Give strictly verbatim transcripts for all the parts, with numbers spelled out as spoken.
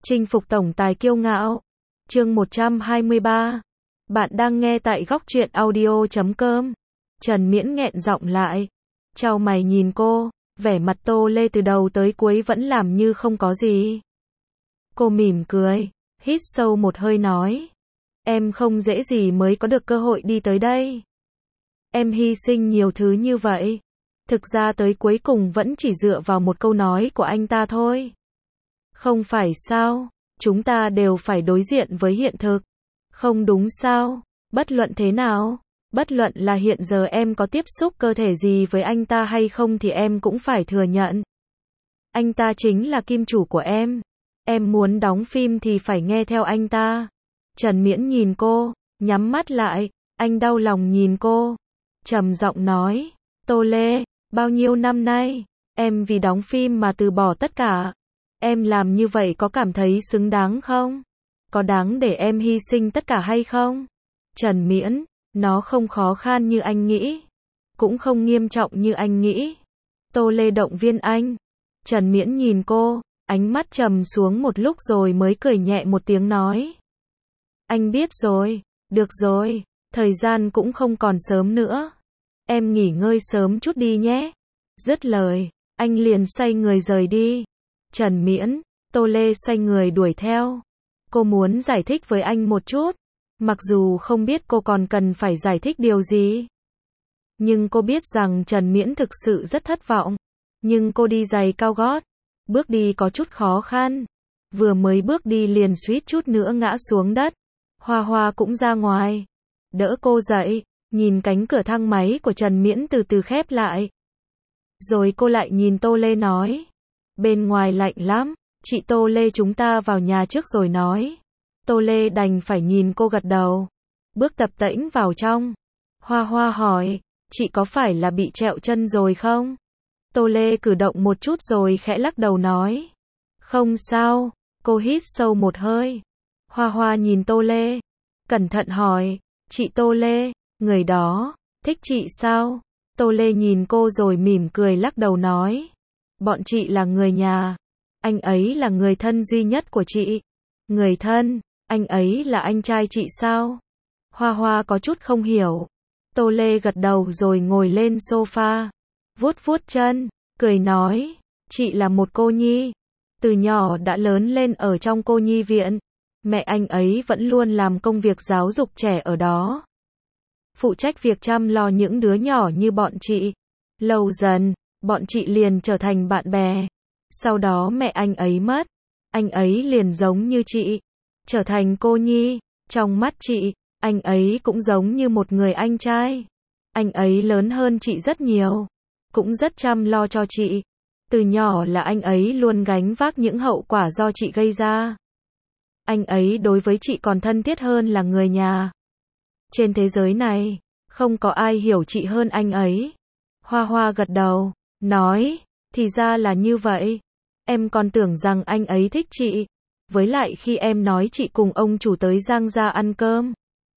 Chinh phục tổng tài kiêu ngạo. Chương một trăm hai mươi ba. Bạn đang nghe tại góc truyện audio chấm com. Trần Miễn nghẹn giọng lại. Chau mày nhìn cô, vẻ mặt Tô Lê từ đầu tới cuối vẫn làm như không có gì. Cô mỉm cười, hít sâu một hơi nói. Em không dễ gì mới có được cơ hội đi tới đây. Em hy sinh nhiều thứ như vậy. Thực ra tới cuối cùng vẫn chỉ dựa vào một câu nói của anh ta thôi. Không phải sao, chúng ta đều phải đối diện với hiện thực. Không đúng sao, bất luận thế nào, bất luận là hiện giờ em có tiếp xúc cơ thể gì với anh ta hay không thì em cũng phải thừa nhận. Anh ta chính là kim chủ của em. Em muốn đóng phim thì phải nghe theo anh ta. Trần Miễn nhìn cô, nhắm mắt lại, anh đau lòng nhìn cô. Trầm giọng nói, Tô Lê, bao nhiêu năm nay, em vì đóng phim mà từ bỏ tất cả. Em làm như vậy có cảm thấy xứng đáng không? Có đáng để em hy sinh tất cả hay không? Trần Miễn, nó không khó khăn như anh nghĩ. Cũng không nghiêm trọng như anh nghĩ. Tô Lê động viên anh. Trần Miễn nhìn cô, ánh mắt trầm xuống một lúc rồi mới cười nhẹ một tiếng nói. Anh biết rồi, được rồi, thời gian cũng không còn sớm nữa. Em nghỉ ngơi sớm chút đi nhé. Dứt lời, anh liền xoay người rời đi. Trần Miễn, Tô Lê xoay người đuổi theo. Cô muốn giải thích với anh một chút. Mặc dù không biết cô còn cần phải giải thích điều gì. Nhưng cô biết rằng Trần Miễn thực sự rất thất vọng. Nhưng cô đi giày cao gót. Bước đi có chút khó khăn. Vừa mới bước đi liền suýt chút nữa ngã xuống đất. Hoa Hoa cũng ra ngoài. Đỡ cô dậy, nhìn cánh cửa thang máy của Trần Miễn từ từ khép lại. Rồi cô lại nhìn Tô Lê nói. Bên ngoài lạnh lắm, chị Tô Lê chúng ta vào nhà trước rồi nói. Tô Lê đành phải nhìn cô gật đầu. Bước tập tễnh vào trong. Hoa Hoa hỏi, chị có phải là bị trẹo chân rồi không? Tô Lê cử động một chút rồi khẽ lắc đầu nói. Không sao, cô hít sâu một hơi. Hoa Hoa nhìn Tô Lê, cẩn thận hỏi, chị Tô Lê, người đó, thích chị sao? Tô Lê nhìn cô rồi mỉm cười lắc đầu nói. Bọn chị là người nhà. Anh ấy là người thân duy nhất của chị. Người thân, anh ấy là anh trai chị sao? Hoa Hoa có chút không hiểu. Tô Lê gật đầu rồi ngồi lên sofa. Vuốt vuốt chân, cười nói. Chị là một cô nhi. Từ nhỏ đã lớn lên ở trong cô nhi viện. Mẹ anh ấy vẫn luôn làm công việc giáo dục trẻ ở đó. Phụ trách việc chăm lo những đứa nhỏ như bọn chị. Lâu dần, bọn chị liền trở thành bạn bè. Sau đó mẹ anh ấy mất. Anh ấy liền giống như chị. Trở thành cô nhi. Trong mắt chị, anh ấy cũng giống như một người anh trai. Anh ấy lớn hơn chị rất nhiều. Cũng rất chăm lo cho chị. Từ nhỏ là anh ấy luôn gánh vác những hậu quả do chị gây ra. Anh ấy đối với chị còn thân thiết hơn là người nhà. Trên thế giới này, không có ai hiểu chị hơn anh ấy. Hoa Hoa gật đầu, nói, thì ra là như vậy. Em còn tưởng rằng anh ấy thích chị. Với lại khi em nói chị cùng ông chủ tới Giang gia ăn cơm.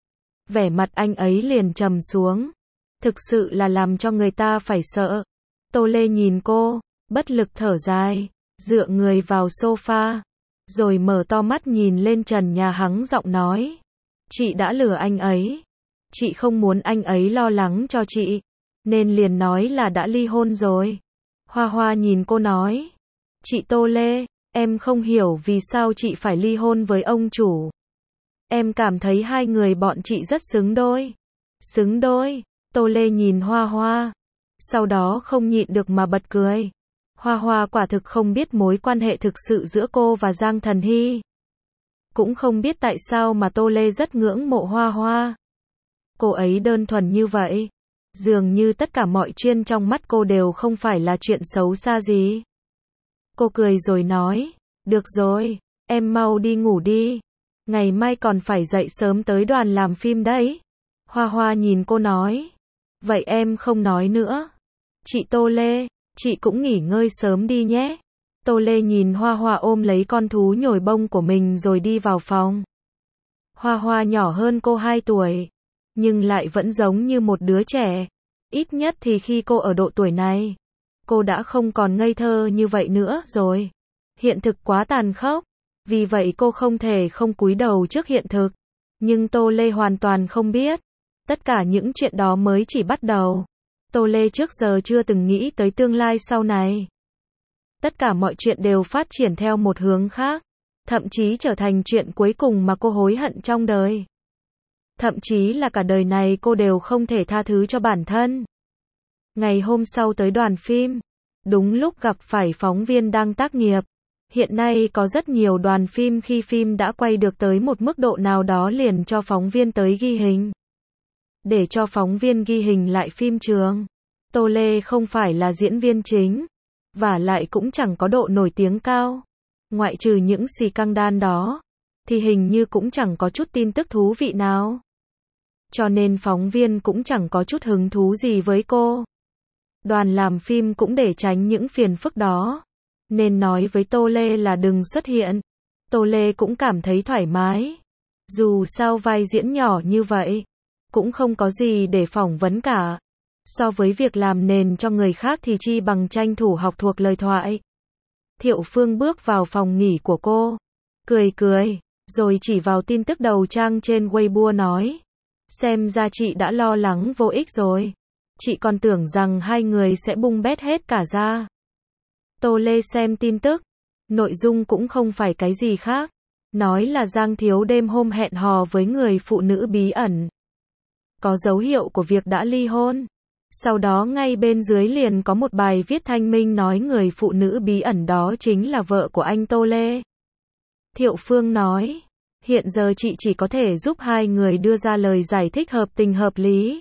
Vẻ mặt anh ấy liền trầm xuống. Thực sự là làm cho người ta phải sợ. Tô Lê nhìn cô, bất lực thở dài, dựa người vào sofa. Rồi mở to mắt nhìn lên trần nhà hắng giọng nói. Chị đã lừa anh ấy. Chị không muốn anh ấy lo lắng cho chị. Nên liền nói là đã ly hôn rồi. Hoa Hoa nhìn cô nói. Chị Tô Lê, em không hiểu vì sao chị phải ly hôn với ông chủ. Em cảm thấy hai người bọn chị rất xứng đôi. Xứng đôi, Tô Lê nhìn Hoa Hoa. Sau đó không nhịn được mà bật cười. Hoa Hoa quả thực không biết mối quan hệ thực sự giữa cô và Giang Thần Hy. Cũng không biết tại sao mà Tô Lê rất ngưỡng mộ Hoa Hoa. Cô ấy đơn thuần như vậy. Dường như tất cả mọi chuyện trong mắt cô đều không phải là chuyện xấu xa gì. Cô cười rồi nói, được rồi, em mau đi ngủ đi. Ngày mai còn phải dậy sớm tới đoàn làm phim đấy. Hoa Hoa nhìn cô nói, vậy em không nói nữa. Chị Tô Lê, chị cũng nghỉ ngơi sớm đi nhé. Tô Lê nhìn Hoa Hoa ôm lấy con thú nhồi bông của mình rồi đi vào phòng. Hoa Hoa nhỏ hơn cô hai tuổi, nhưng lại vẫn giống như một đứa trẻ. Ít nhất thì khi cô ở độ tuổi này, cô đã không còn ngây thơ như vậy nữa rồi. Hiện thực quá tàn khốc. Vì vậy cô không thể không cúi đầu trước hiện thực. Nhưng Tô Lê hoàn toàn không biết. Tất cả những chuyện đó mới chỉ bắt đầu. Tô Lê trước giờ chưa từng nghĩ tới tương lai sau này. Tất cả mọi chuyện đều phát triển theo một hướng khác. Thậm chí trở thành chuyện cuối cùng mà cô hối hận trong đời. Thậm chí là cả đời này cô đều không thể tha thứ cho bản thân. Ngày hôm sau tới đoàn phim. Đúng lúc gặp phải phóng viên đang tác nghiệp. Hiện nay có rất nhiều đoàn phim khi phim đã quay được tới một mức độ nào đó liền cho phóng viên tới ghi hình. Để cho phóng viên ghi hình lại phim trường. Tô Lê không phải là diễn viên chính. Và lại cũng chẳng có độ nổi tiếng cao. Ngoại trừ những xì căng đan đó. Thì hình như cũng chẳng có chút tin tức thú vị nào. Cho nên phóng viên cũng chẳng có chút hứng thú gì với cô. Đoàn làm phim cũng để tránh những phiền phức đó. Nên nói với Tô Lê là đừng xuất hiện. Tô Lê cũng cảm thấy thoải mái. Dù sao vai diễn nhỏ như vậy. Cũng không có gì để phỏng vấn cả. So với việc làm nền cho người khác thì chi bằng tranh thủ học thuộc lời thoại. Thiệu Phương bước vào phòng nghỉ của cô. Cười cười. Rồi chỉ vào tin tức đầu trang trên Weibo nói. Xem ra chị đã lo lắng vô ích rồi. Chị còn tưởng rằng hai người sẽ bung bét hết cả ra. Tô Lê xem tin tức. Nội dung cũng không phải cái gì khác. Nói là Giang Thiếu đêm hôm hẹn hò với người phụ nữ bí ẩn. Có dấu hiệu của việc đã ly hôn. Sau đó ngay bên dưới liền có một bài viết thanh minh nói người phụ nữ bí ẩn đó chính là vợ của anh Tô Lê. Thiệu Phương nói. Hiện giờ chị chỉ có thể giúp hai người đưa ra lời giải thích hợp tình hợp lý.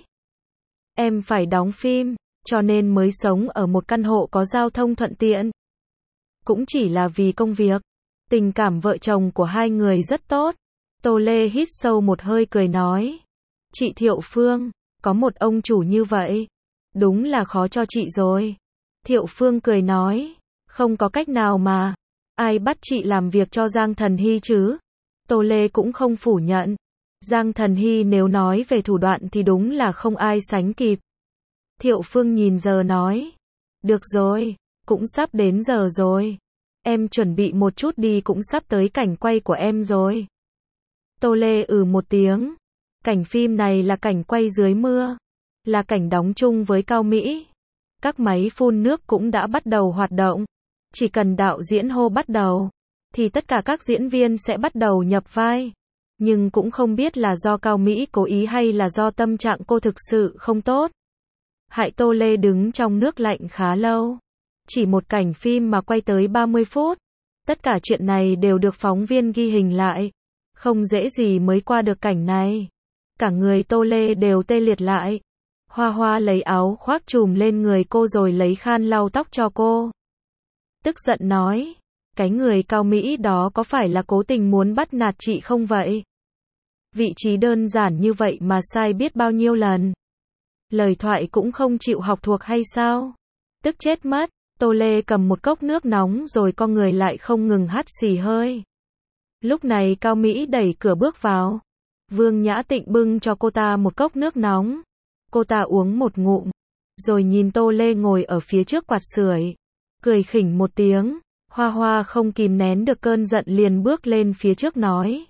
Em phải đóng phim, cho nên mới sống ở một căn hộ có giao thông thuận tiện. Cũng chỉ là vì công việc. Tình cảm vợ chồng của hai người rất tốt. Tô Lê hít sâu một hơi cười nói. Chị Thiệu Phương, có một ông chủ như vậy. Đúng là khó cho chị rồi. Thiệu Phương cười nói. Không có cách nào mà. Ai bắt chị làm việc cho Giang Thần Hy chứ? Tô Lê cũng không phủ nhận. Giang Thần Hy nếu nói về thủ đoạn thì đúng là không ai sánh kịp. Thiệu Phương nhìn giờ nói. Được rồi, cũng sắp đến giờ rồi. Em chuẩn bị một chút đi, cũng sắp tới cảnh quay của em rồi. Tô Lê ừ một tiếng. Cảnh phim này là cảnh quay dưới mưa. Là cảnh đóng chung với Cao Mỹ. Các máy phun nước cũng đã bắt đầu hoạt động. Chỉ cần đạo diễn hô bắt đầu. Thì tất cả các diễn viên sẽ bắt đầu nhập vai. Nhưng cũng không biết là do Cao Mỹ cố ý hay là do tâm trạng cô thực sự không tốt. Hại Tô Lê đứng trong nước lạnh khá lâu. Chỉ một cảnh phim mà quay tới ba mươi phút. Tất cả chuyện này đều được phóng viên ghi hình lại. Không dễ gì mới qua được cảnh này. Cả người Tô Lê đều tê liệt lại. Hoa Hoa lấy áo khoác trùm lên người cô rồi lấy khăn lau tóc cho cô. Tức giận nói. Cái người Cao Mỹ đó có phải là cố tình muốn bắt nạt chị không vậy? Vị trí đơn giản như vậy mà sai biết bao nhiêu lần. Lời thoại cũng không chịu học thuộc hay sao? Tức chết mất. Tô Lê cầm một cốc nước nóng rồi con người lại không ngừng hắt xì hơi. Lúc này Cao Mỹ đẩy cửa bước vào. Vương Nhã Tịnh bưng cho cô ta một cốc nước nóng. Cô ta uống một ngụm. Rồi nhìn Tô Lê ngồi ở phía trước quạt sưởi. Cười khỉnh một tiếng. Hoa Hoa không kìm nén được cơn giận liền bước lên phía trước nói.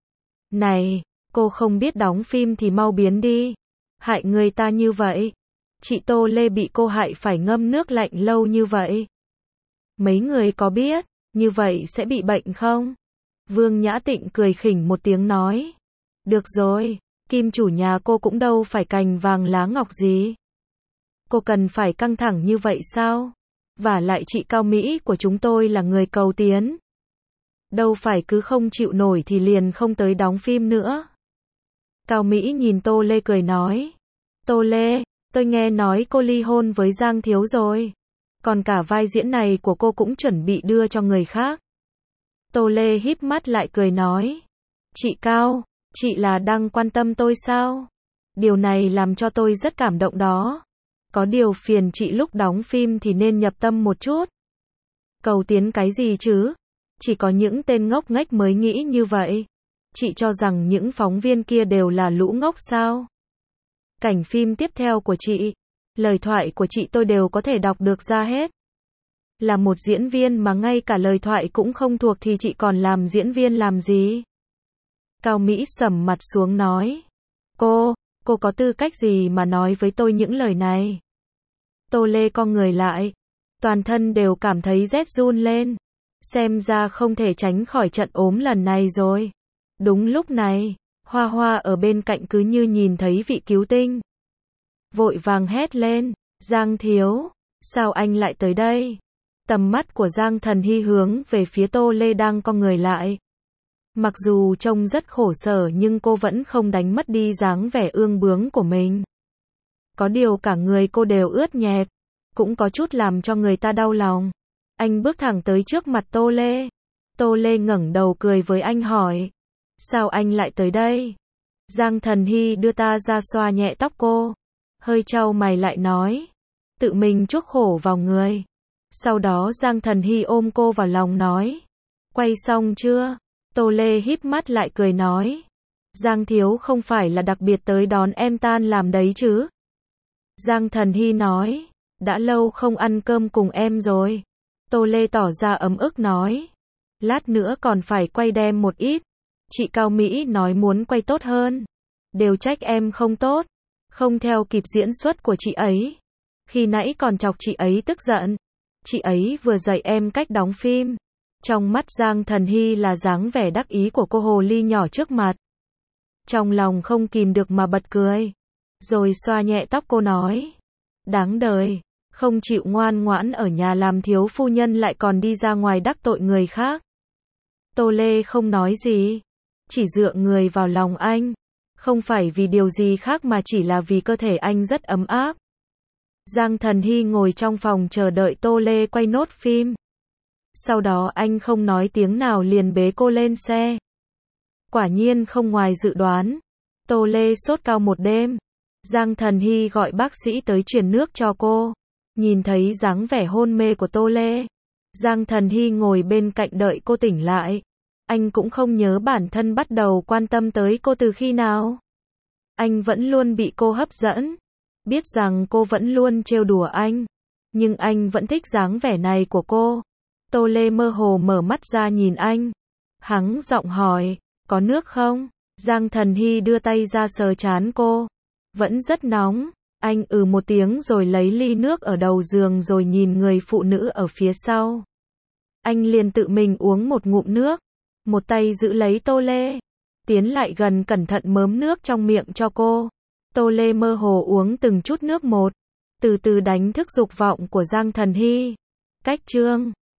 Này, cô không biết đóng phim thì mau biến đi. Hại người ta như vậy. Chị Tô Lê bị cô hại phải ngâm nước lạnh lâu như vậy. Mấy người có biết, như vậy sẽ bị bệnh không? Vương Nhã Tịnh cười khỉnh một tiếng nói. Được rồi, Kim chủ nhà cô cũng đâu phải cành vàng lá ngọc gì. Cô cần phải căng thẳng như vậy sao? Và lại chị Cao Mỹ của chúng tôi là người cầu tiến. Đâu phải cứ không chịu nổi thì liền không tới đóng phim nữa. Cao Mỹ nhìn Tô Lê cười nói. Tô Lê, tôi nghe nói cô ly hôn với Giang Thiếu rồi. Còn cả vai diễn này của cô cũng chuẩn bị đưa cho người khác. Tô Lê híp mắt lại cười nói. Chị Cao, chị là đang quan tâm tôi sao? Điều này làm cho tôi rất cảm động đó. Có điều phiền chị lúc đóng phim thì nên nhập tâm một chút. Cầu tiến cái gì chứ? Chỉ có những tên ngốc nghếch mới nghĩ như vậy. Chị cho rằng những phóng viên kia đều là lũ ngốc sao? Cảnh phim tiếp theo của chị, lời thoại của chị tôi đều có thể đọc được ra hết. Là một diễn viên mà ngay cả lời thoại cũng không thuộc thì chị còn làm diễn viên làm gì? Cao Mỹ sầm mặt xuống nói. Cô, cô có tư cách gì mà nói với tôi những lời này? Tô Lê cong người lại. Toàn thân đều cảm thấy rét run lên. Xem ra không thể tránh khỏi trận ốm lần này rồi. Đúng lúc này, Hoa Hoa ở bên cạnh cứ như nhìn thấy vị cứu tinh. Vội vàng hét lên. Giang thiếu, sao anh lại tới đây? Tầm mắt của Giang Thần Hy hướng về phía Tô Lê đang cong người lại. Mặc dù trông rất khổ sở nhưng cô vẫn không đánh mất đi dáng vẻ ương bướng của mình. Có điều cả người cô đều ướt nhẹp, cũng có chút làm cho người ta đau lòng. Anh bước thẳng tới trước mặt Tô Lê. Tô Lê ngẩng đầu cười với anh hỏi. Sao anh lại tới đây? Giang Thần Hy đưa ta ra xoa nhẹ tóc cô. Hơi chau mày lại nói. Tự mình chuốc khổ vào người. Sau đó Giang Thần Hy ôm cô vào lòng nói. Quay xong chưa? Tô Lê híp mắt lại cười nói. Giang thiếu không phải là đặc biệt tới đón em tan làm đấy chứ? Giang Thần Hy nói. Đã lâu không ăn cơm cùng em rồi. Tô Lê tỏ ra ấm ức nói. Lát nữa còn phải quay đem một ít. Chị Cao Mỹ nói muốn quay tốt hơn. Đều trách em không tốt. Không theo kịp diễn xuất của chị ấy. Khi nãy còn chọc chị ấy tức giận. Chị ấy vừa dạy em cách đóng phim. Trong mắt Giang Thần Hy là dáng vẻ đắc ý của cô hồ ly nhỏ trước mặt. Trong lòng không kìm được mà bật cười. Rồi xoa nhẹ tóc cô nói. Đáng đời. Không chịu ngoan ngoãn ở nhà làm thiếu phu nhân lại còn đi ra ngoài đắc tội người khác. Tô Lê không nói gì. Chỉ dựa người vào lòng anh. Không phải vì điều gì khác mà chỉ là vì cơ thể anh rất ấm áp. Giang Thần Hy ngồi trong phòng chờ đợi Tô Lê quay nốt phim. Sau đó anh không nói tiếng nào liền bế cô lên xe. Quả nhiên không ngoài dự đoán. Tô Lê sốt cao một đêm. Giang Thần Hy gọi bác sĩ tới truyền nước cho cô. Nhìn thấy dáng vẻ hôn mê của Tô Lê. Giang Thần Hy ngồi bên cạnh đợi cô tỉnh lại. Anh cũng không nhớ bản thân bắt đầu quan tâm tới cô từ khi nào. Anh vẫn luôn bị cô hấp dẫn. Biết rằng cô vẫn luôn trêu đùa anh. Nhưng anh vẫn thích dáng vẻ này của cô. Tô Lê mơ hồ mở mắt ra nhìn anh. Hắng giọng hỏi, có nước không? Giang Thần Hy đưa tay ra sờ trán cô. Vẫn rất nóng. Anh ừ một tiếng rồi lấy ly nước ở đầu giường rồi nhìn người phụ nữ ở phía sau. Anh liền tự mình uống một ngụm nước. Một tay giữ lấy Tô Lê. Tiến lại gần cẩn thận mớm nước trong miệng cho cô. Tô Lê mơ hồ uống từng chút nước một. Từ từ đánh thức dục vọng của Giang Thần Hy. Cách chương